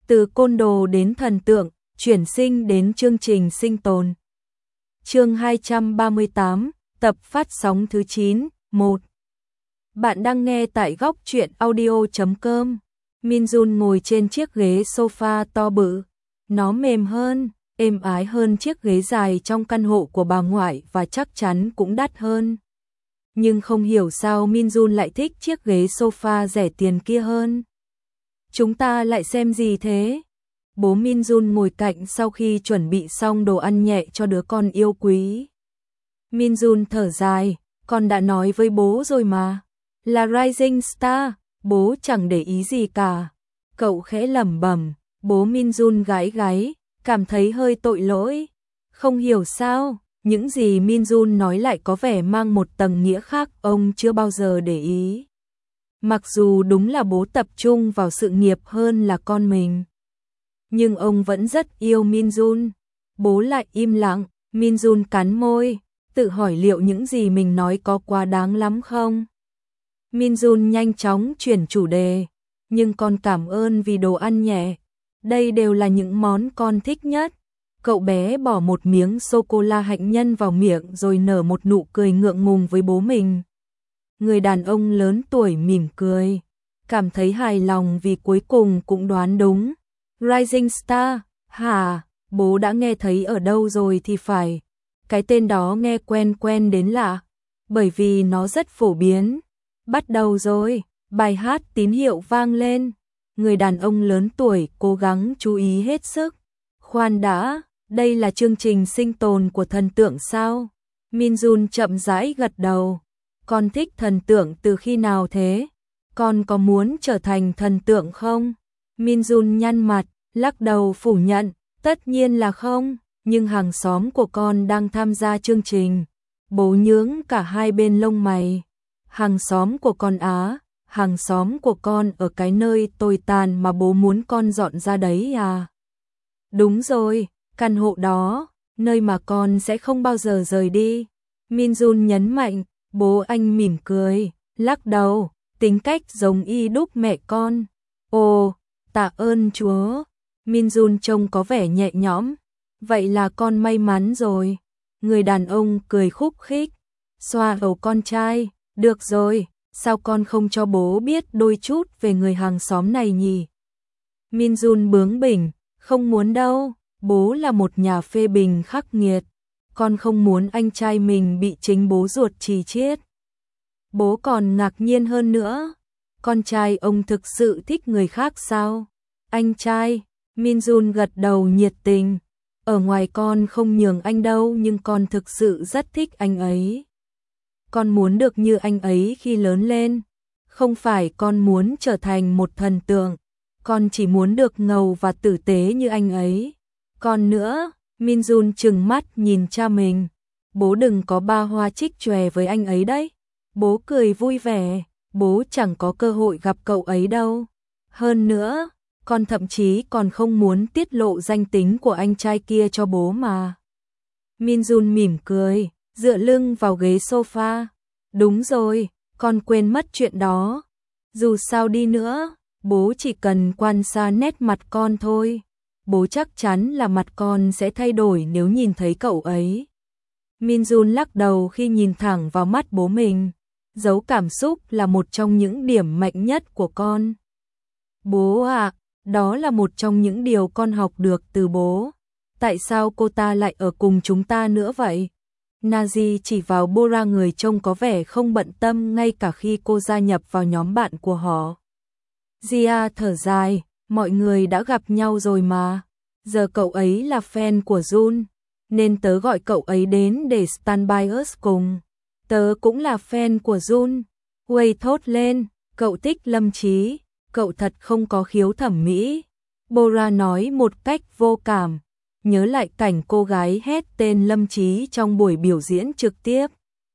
Từ côn đồ đến thần tượng, chuyển sinh đến chương trình sinh tồn. Chương 238, tập phát sóng thứ 9, 1. Bạn đang nghe tại góc truyện audio.com. Minjun ngồi trên chiếc ghế sofa to bự. Nó mềm hơn, êm ái hơn chiếc ghế dài trong căn hộ của bà ngoại và chắc chắn cũng đắt hơn. Nhưng không hiểu sao Minjun lại thích chiếc ghế sofa rẻ tiền kia hơn. Chúng ta lại xem gì thế? Bố Minjun ngồi cạnh sau khi chuẩn bị xong đồ ăn nhẹ cho đứa con yêu quý. Minjun thở dài, con đã nói với bố rồi mà. Là Rising Star, bố chẳng để ý gì cả. Cậu khẽ lẩm bẩm, bố Minjun gãi gáy, cảm thấy hơi tội lỗi. Không hiểu sao, những gì Minjun nói lại có vẻ mang một tầng nghĩa khác ông chưa bao giờ để ý. Mặc dù đúng là bố tập trung vào sự nghiệp hơn là con mình, nhưng ông vẫn rất yêu Minjun. Bố lại im lặng, Minjun cắn môi, tự hỏi liệu những gì mình nói có quá đáng lắm không? Minjun nhanh chóng chuyển chủ đề, nhưng con cảm ơn vì đồ ăn nhẹ. Đây đều là những món con thích nhất. Cậu bé bỏ một miếng sô-cô-la hạnh nhân vào miệng rồi nở một nụ cười ngượng ngùng với bố mình. Người đàn ông lớn tuổi mỉm cười, cảm thấy hài lòng vì cuối cùng cũng đoán đúng. Rising Star, hả? Bố đã nghe thấy ở đâu rồi thì phải. Cái tên đó nghe quen quen đến lạ, bởi vì nó rất phổ biến. Bắt đầu rồi, bài hát tín hiệu vang lên. Người đàn ông lớn tuổi cố gắng chú ý hết sức. Khoan đã, đây là chương trình sinh tồn của thần tượng sao? Minjun chậm rãi gật đầu. Con thích thần tượng từ khi nào thế? Con có muốn trở thành thần tượng không? Minjun nhăn mặt, lắc đầu phủ nhận, tất nhiên là không, nhưng hàng xóm của con đang tham gia chương trình. Bố nhướng cả hai bên lông mày. Hàng xóm của con á, hàng xóm của con ở cái nơi tồi tàn mà bố muốn con dọn ra đấy à? Đúng rồi, căn hộ đó, nơi mà con sẽ không bao giờ rời đi. Minjun nhấn mạnh, bố anh mỉm cười, lắc đầu, tính cách giống y đúc mẹ con. Ồ, tạ ơn Chúa. Minjun trông có vẻ nhẹ nhõm. Vậy là con may mắn rồi. Người đàn ông cười khúc khích, xoa đầu con trai. Được rồi, sao con không cho bố biết đôi chút về người hàng xóm này nhỉ? Minjun bướng bỉnh, không muốn đâu, bố là một nhà phê bình khắc nghiệt. Con không muốn anh trai mình bị chính bố ruột trì chiết. Bố còn ngạc nhiên hơn nữa. Con trai ông thực sự thích người khác sao? Anh trai, Minjun gật đầu nhiệt tình. Ở ngoài con không nhường anh đâu nhưng con thực sự rất thích anh ấy. Con muốn được như anh ấy khi lớn lên. Không phải con muốn trở thành một thần tượng. Con chỉ muốn được ngầu và tử tế như anh ấy. Còn nữa, Minjun trừng mắt nhìn cha mình. Bố đừng có ba hoa trích chòe với anh ấy đấy. Bố cười vui vẻ, bố chẳng có cơ hội gặp cậu ấy đâu. Hơn nữa, con thậm chí còn không muốn tiết lộ danh tính của anh trai kia cho bố mà. Minjun mỉm cười, dựa lưng vào ghế sofa. Đúng rồi, con quên mất chuyện đó. Dù sao đi nữa, bố chỉ cần quan sát nét mặt con thôi. Bố chắc chắn là mặt con sẽ thay đổi nếu nhìn thấy cậu ấy. Minjun lắc đầu khi nhìn thẳng vào mắt bố mình. Giấu cảm xúc là một trong những điểm mạnh nhất của con. Bố ạ, đó là một trong những điều con học được từ bố. Tại sao cô ta lại ở cùng chúng ta nữa vậy? Nazi chỉ vào Bora, người trông có vẻ không bận tâm ngay cả khi cô gia nhập vào nhóm bạn của họ. Gia thở dài, mọi người đã gặp nhau rồi mà. Giờ cậu ấy là fan của Jun, nên tớ gọi cậu ấy đến để stand by us cùng. Tớ cũng là fan của Jun. Wei thốt lên, cậu thích Lâm Chí, cậu thật không có khiếu thẩm mỹ. Bora nói một cách vô cảm, nhớ lại cảnh cô gái hét tên Lâm Chí trong buổi biểu diễn trực tiếp.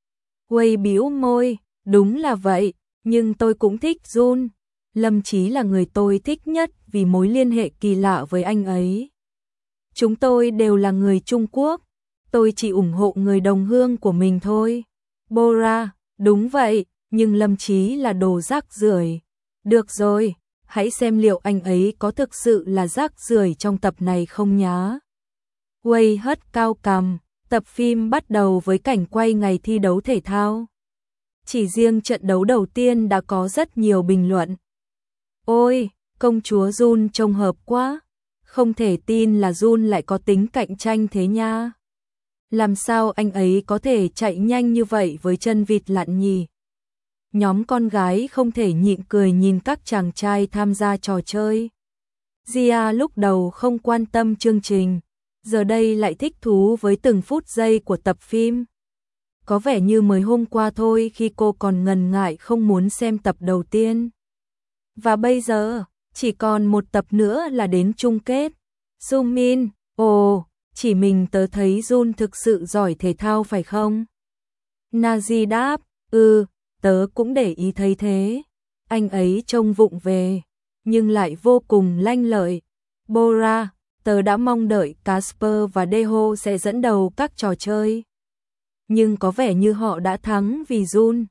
Wei bĩu môi, đúng là vậy, nhưng tôi cũng thích Jun. Lâm Chí là người tôi thích nhất vì mối liên hệ kỳ lạ với anh ấy. Chúng tôi đều là người Trung Quốc, tôi chỉ ủng hộ người đồng hương của mình thôi. Bora, đúng vậy, nhưng Lâm Chí là đồ rác rưởi. Được rồi, hãy xem liệu anh ấy có thực sự là rác rưởi trong tập này không nhá. Wei hất cao cằm, tập phim bắt đầu với cảnh quay ngày thi đấu thể thao. Chỉ riêng trận đấu đầu tiên đã có rất nhiều bình luận. Ôi, công chúa Jun trông hợp quá, không thể tin là Jun lại có tính cạnh tranh thế nha. Làm sao anh ấy có thể chạy nhanh như vậy với chân vịt lặn nhỉ? Nhóm con gái không thể nhịn cười nhìn các chàng trai tham gia trò chơi. Gia lúc đầu không quan tâm chương trình, giờ đây lại thích thú với từng phút giây của tập phim. Có vẻ như mới hôm qua thôi khi cô còn ngần ngại không muốn xem tập đầu tiên. Và bây giờ, chỉ còn một tập nữa là đến chung kết. Sumin, ồ, chỉ mình tớ thấy Jun thực sự giỏi thể thao phải không? Nazi đáp, tớ cũng để ý thấy thế. Anh ấy trông vụng về, nhưng lại vô cùng lanh lợi. Bora, tớ đã mong đợi Casper và Deho sẽ dẫn đầu các trò chơi. Nhưng có vẻ như họ đã thắng vì Jun.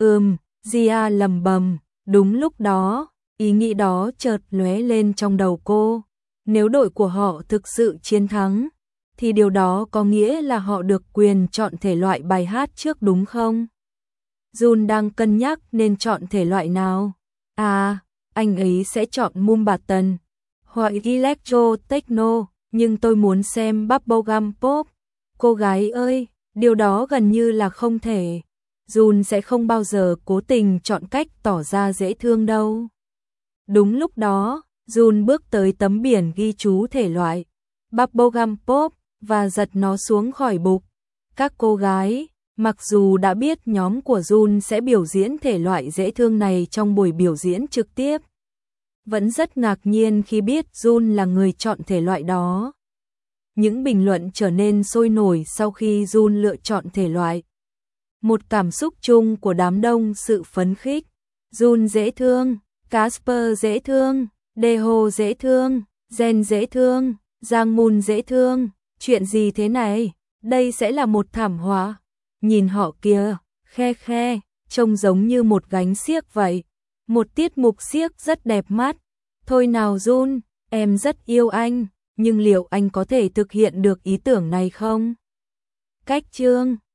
Gia lầm bầm, đúng lúc đó, ý nghĩ đó chợt lóe lên trong đầu cô. Nếu đội của họ thực sự chiến thắng, thì điều đó có nghĩa là họ được quyền chọn thể loại bài hát trước đúng không? Jun đang cân nhắc nên chọn thể loại nào. Anh ấy sẽ chọn Mumbattan hoặc Electro Techno, nhưng tôi muốn xem Bubblegum Pop. Cô gái ơi, điều đó gần như là không thể. Jun sẽ không bao giờ cố tình chọn cách tỏ ra dễ thương đâu. Đúng lúc đó, Jun bước tới tấm biển ghi chú thể loại Bubblegum Pop và giật nó xuống khỏi bục. Các cô gái, mặc dù đã biết nhóm của Jun sẽ biểu diễn thể loại dễ thương này trong buổi biểu diễn trực tiếp, vẫn rất ngạc nhiên khi biết Jun là người chọn thể loại đó. Những bình luận trở nên sôi nổi sau khi Jun lựa chọn thể loại. Một cảm xúc chung của đám đông sự phấn khích. Jun dễ thương, Casper dễ thương, Deho dễ thương, Jen dễ thương, Giang Moon dễ thương. Chuyện gì thế này? Đây sẽ là một thảm họa. Nhìn họ kìa, khe, trông giống như một gánh xiếc vậy. Một tiết mục xiếc rất đẹp mắt. Thôi nào Jun, em rất yêu anh, nhưng liệu anh có thể thực hiện được ý tưởng này không? Cách chương